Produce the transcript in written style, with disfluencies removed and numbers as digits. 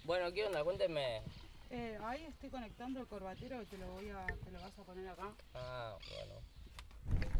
Bueno, ¿qué onda? Cuénteme. Ahí estoy conectando el corbatero que te lo vas a poner acá. Ah, bueno.